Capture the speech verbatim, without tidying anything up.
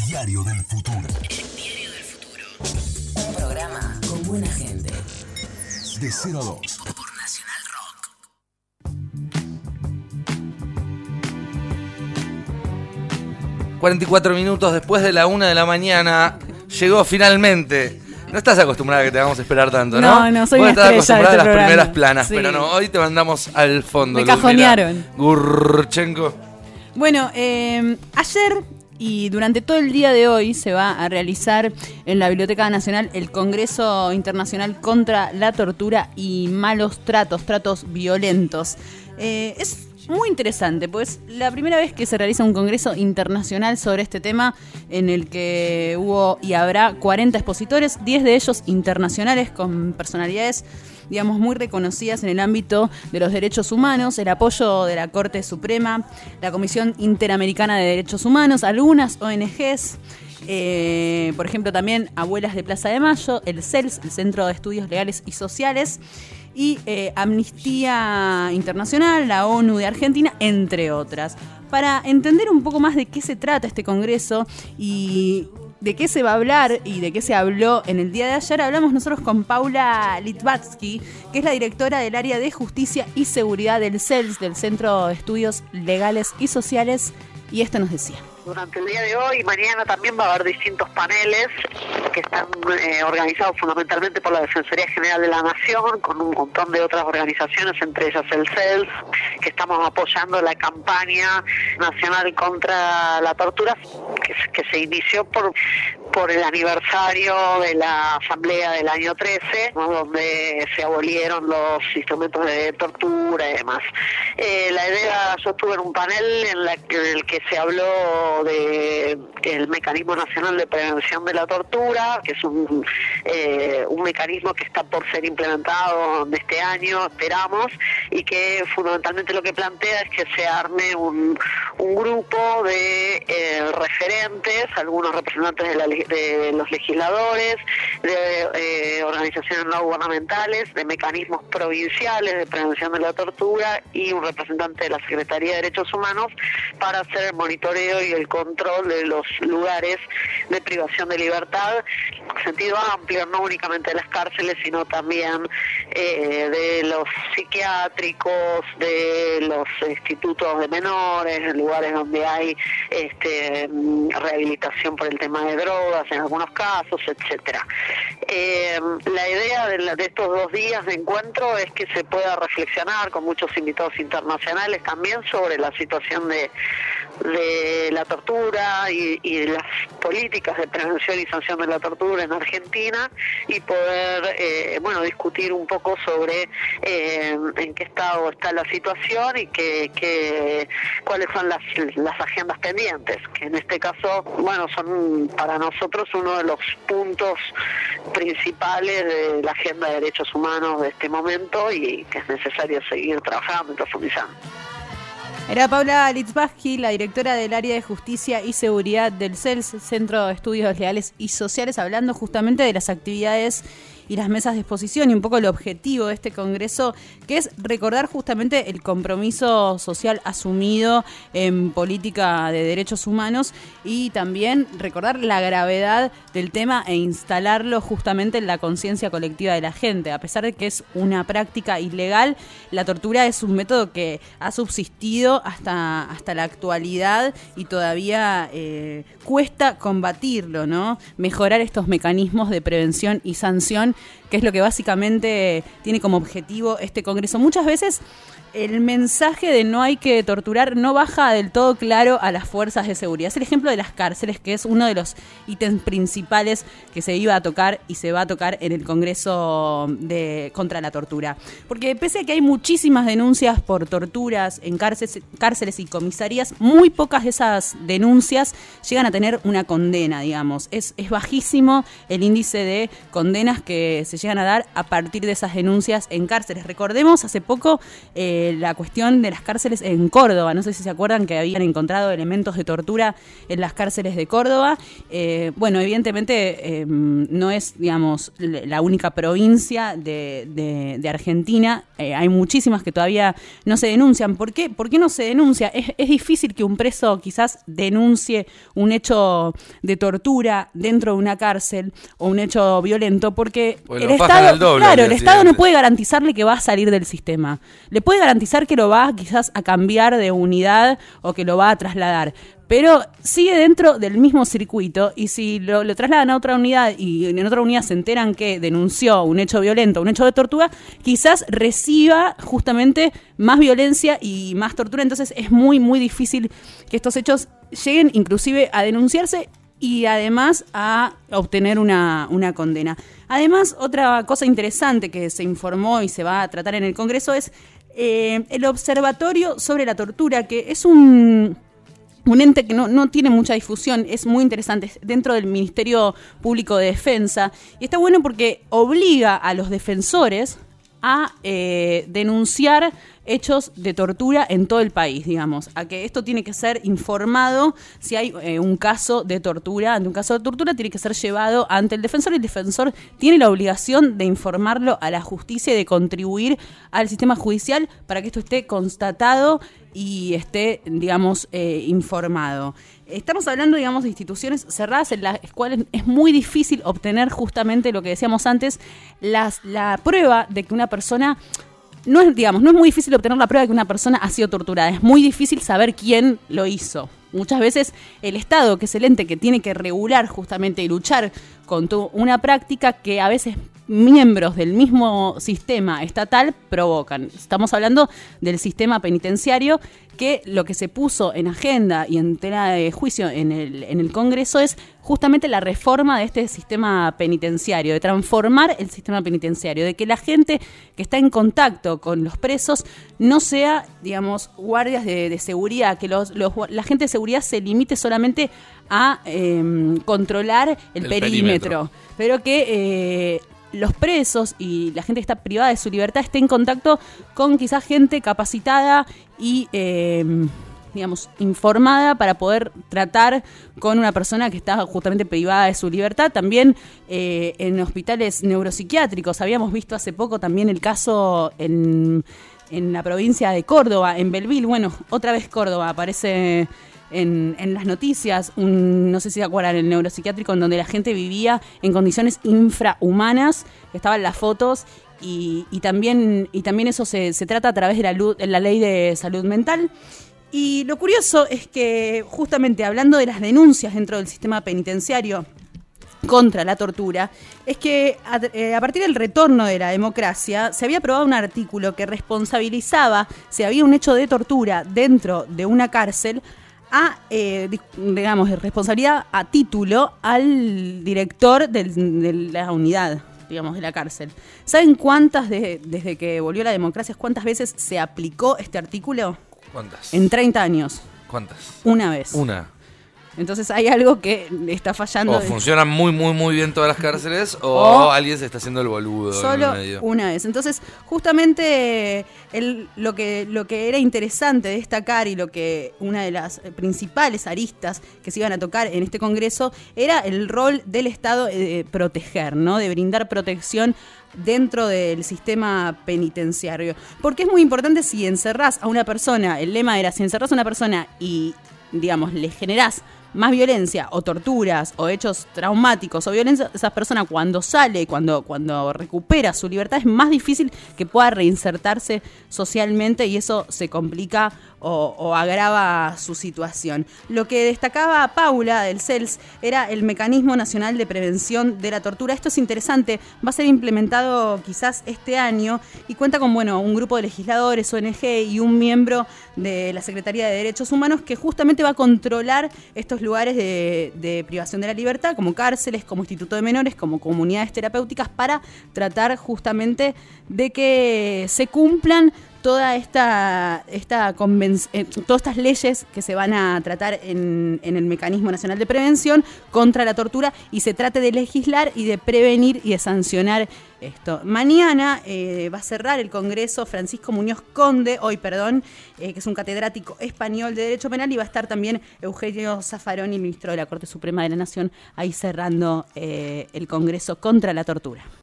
Diario del Futuro. El Diario del Futuro. Un programa con buena gente. De cero a dos. Por Nacional Rock. cuarenta y cuatro minutos después de la una de la mañana, llegó finalmente. No estás acostumbrada a que te hagamos esperar tanto, ¿no? No, no soy Vos una estás estrella acostumbrada de a este las programa. primeras planas, Sí. pero no, hoy te mandamos al fondo. Me Luz, cajonearon. mira. Gurchenko. Bueno, eh, ayer y durante todo el día de hoy se va a realizar en la Biblioteca Nacional el Congreso Internacional contra la Tortura y Malos Tratos, Tratos Violentos. Eh, es muy interesante, pues la primera vez que se realiza un congreso internacional sobre este tema, en el que hubo y habrá cuarenta expositores, diez de ellos internacionales con personalidades, digamos, muy reconocidas en el ámbito de los derechos humanos, el apoyo de la Corte Suprema, la Comisión Interamericana de Derechos Humanos, algunas O N Ges, eh, por ejemplo también Abuelas de Plaza de Mayo, el C E L S, el Centro de Estudios Legales y Sociales, y eh, Amnistía Internacional, la ONU de Argentina, entre otras. Para entender un poco más de qué se trata este congreso y de qué se va a hablar y de qué se habló en el día de ayer, hablamos nosotros con Paula Litvatsky, que es la directora del área de Justicia y Seguridad del C E L S, del Centro de Estudios Legales y Sociales, y esto nos decía. Durante el día de hoy y mañana también va a haber distintos paneles que están eh, organizados fundamentalmente por la Defensoría General de la Nación, con un montón de otras organizaciones, entre ellas el C E L S, que estamos apoyando la campaña nacional contra la tortura, que, que se inició por, por el aniversario de la Asamblea del año trece, ¿no?, donde se abolieron los instrumentos de tortura y demás. Eh, la idea, yo estuve en un panel en, la, en el que se habló de el Mecanismo Nacional de Prevención de la Tortura, que es un, eh, un mecanismo que está por ser implementado este año, esperamos, y que fundamentalmente lo que plantea es que se arme un, un grupo de eh, referentes, algunos representantes de, la, de los legisladores, de eh, organizaciones no gubernamentales, de mecanismos provinciales de prevención de la tortura y un representante de la Secretaría de Derechos Humanos para hacer el monitoreo y el control de los lugares de privación de libertad en sentido amplio, no únicamente de las cárceles, sino también eh, de los psiquiátricos, de los institutos de menores, lugares donde hay este, rehabilitación por el tema de drogas en algunos casos, etcétera. Eh, la idea de, la, de estos dos días de encuentro es que se pueda reflexionar con muchos invitados internacionales también sobre la situación de, de la tortura y, y de las políticas de prevención y sanción de la tortura en Argentina, y poder eh, bueno discutir un poco sobre eh, en qué estado está la situación y que, que cuáles son las, las agendas pendientes, que en este caso bueno son para nosotros uno de los puntos principales de la agenda de derechos humanos de este momento y que es necesario seguir trabajando y profundizando. Era Paula Litvatsky, la directora del área de Justicia y Seguridad del C E L S, Centro de Estudios Legales y Sociales, hablando justamente de las actividades y las mesas de exposición y un poco el objetivo de este congreso, que es recordar justamente el compromiso social asumido en política de derechos humanos y también recordar la gravedad del tema e instalarlo justamente en la conciencia colectiva de la gente. A pesar de que es una práctica ilegal, la tortura es un método que ha subsistido hasta, hasta la actualidad y todavía eh, cuesta combatirlo, ¿no? Mejorar estos mecanismos de prevención y sanción, que es lo que básicamente tiene como objetivo este congreso. Muchas veces el mensaje de no hay que torturar no baja del todo claro a las fuerzas de seguridad. Es el ejemplo de las cárceles, que es uno de los ítems principales que se iba a tocar y se va a tocar en el Congreso de contra la tortura. Porque pese a que hay muchísimas denuncias por torturas en cárceles, cárceles y comisarías, muy pocas de esas denuncias llegan a tener una condena, digamos. Es, es bajísimo el índice de condenas que que se llegan a dar a partir de esas denuncias en cárceles. Recordemos hace poco eh, la cuestión de las cárceles en Córdoba. No sé si se acuerdan que habían encontrado elementos de tortura en las cárceles de Córdoba. Eh, bueno, evidentemente eh, no es, digamos, la única provincia de, de, de Argentina. Eh, hay muchísimas que todavía no se denuncian. ¿Por qué? ¿Por qué no se denuncia? Es, es difícil que un preso quizás denuncie un hecho de tortura dentro de una cárcel o un hecho violento, porque pues el Estado, doble, claro, el Estado no puede garantizarle que va a salir del sistema. Le puede garantizar que lo va quizás a cambiar de unidad o que lo va a trasladar, pero sigue dentro del mismo circuito, y si lo, lo trasladan a otra unidad y en otra unidad se enteran que denunció un hecho violento, un hecho de tortura, quizás reciba justamente más violencia y más tortura. Entonces es muy, muy difícil que estos hechos lleguen inclusive a denunciarse y además a obtener una, una condena. Además, otra cosa interesante que se informó y se va a tratar en el Congreso es eh, el Observatorio sobre la Tortura, que es un... un ente que no, no tiene mucha difusión, es muy interesante, es dentro del Ministerio Público de Defensa, y está bueno porque obliga a los defensores a eh, denunciar hechos de tortura en todo el país, digamos, a que esto tiene que ser informado. Si hay eh, un caso de tortura, ante un caso de tortura tiene que ser llevado ante el defensor, y el defensor tiene la obligación de informarlo a la justicia y de contribuir al sistema judicial para que esto esté constatado y esté, digamos, eh, informado. Estamos hablando, digamos, de instituciones cerradas en las cuales es muy difícil obtener justamente lo que decíamos antes, las, la prueba de que una persona... No es, digamos, no es muy difícil obtener la prueba de que una persona ha sido torturada. Es muy difícil saber quién lo hizo. Muchas veces el Estado, que es el ente que tiene que regular justamente y luchar contra una práctica que a veces miembros del mismo sistema estatal provocan. Estamos hablando del sistema penitenciario, que lo que se puso en agenda y en tela de juicio en el, en el Congreso es justamente la reforma de este sistema penitenciario, de transformar el sistema penitenciario, de que la gente que está en contacto con los presos no sea, digamos, guardias de, de seguridad, que los, los, la gente de seguridad se limite solamente a eh, controlar el, el perímetro, perímetro, pero que... Eh, los presos y la gente que está privada de su libertad esté en contacto con quizás gente capacitada y, eh, digamos, informada para poder tratar con una persona que está justamente privada de su libertad. También eh, en hospitales neuropsiquiátricos. Habíamos visto hace poco también el caso en, en la provincia de Córdoba, en Belville. Bueno, otra vez Córdoba aparece... En, en las noticias, un, no sé si se acuerdan, el neuropsiquiátrico en donde la gente vivía en condiciones infrahumanas, estaban las fotos, y, y también y también eso se, se trata a través de la, luz, de la ley de salud mental. Y lo curioso es que justamente hablando de las denuncias dentro del sistema penitenciario contra la tortura, es que a, eh, a partir del retorno de la democracia se había aprobado un artículo que responsabilizaba si había un hecho de tortura dentro de una cárcel a, eh, digamos, de responsabilidad a título al director del, de la unidad, digamos, de la cárcel. ¿Saben cuántas, de, desde que volvió la democracia, cuántas veces se aplicó este artículo? ¿Cuántas? En treinta años. ¿Cuántas? Una vez. Una. Entonces hay algo que está fallando. O funcionan muy, muy, muy bien todas las cárceles, o, o alguien se está haciendo el boludo. Solo en el medio. Una vez. Entonces, justamente el, lo que lo que era interesante destacar, y lo que una de las principales aristas que se iban a tocar en este Congreso era el rol del Estado de proteger, ¿no? De brindar protección dentro del sistema penitenciario. Porque es muy importante, si encerrás a una persona, el lema era, si encerrás a una persona y, digamos, le generás más violencia o torturas o hechos traumáticos o violencia, esa persona cuando sale, cuando, cuando recupera su libertad, es más difícil que pueda reinsertarse socialmente, y eso se complica o, o agrava su situación. Lo que destacaba Paula del C E L S era el Mecanismo Nacional de Prevención de la Tortura. Esto es interesante, va a ser implementado quizás este año y cuenta con, bueno, un grupo de legisladores, O N G y un miembro de la Secretaría de Derechos Humanos que justamente va a controlar estos lugares de, de privación de la libertad, como cárceles, como instituto de menores, como comunidades terapéuticas, para tratar justamente de que se cumplan toda esta, esta conven- eh, todas estas leyes que se van a tratar en, en el Mecanismo Nacional de Prevención contra la tortura y se trate de legislar y de prevenir y de sancionar esto. Mañana eh, va a cerrar el Congreso Francisco Muñoz Conde, hoy perdón, eh, que es un catedrático español de Derecho Penal, y va a estar también Eugenio Zaffaroni, ministro de la Corte Suprema de la Nación, ahí cerrando eh, el Congreso contra la tortura.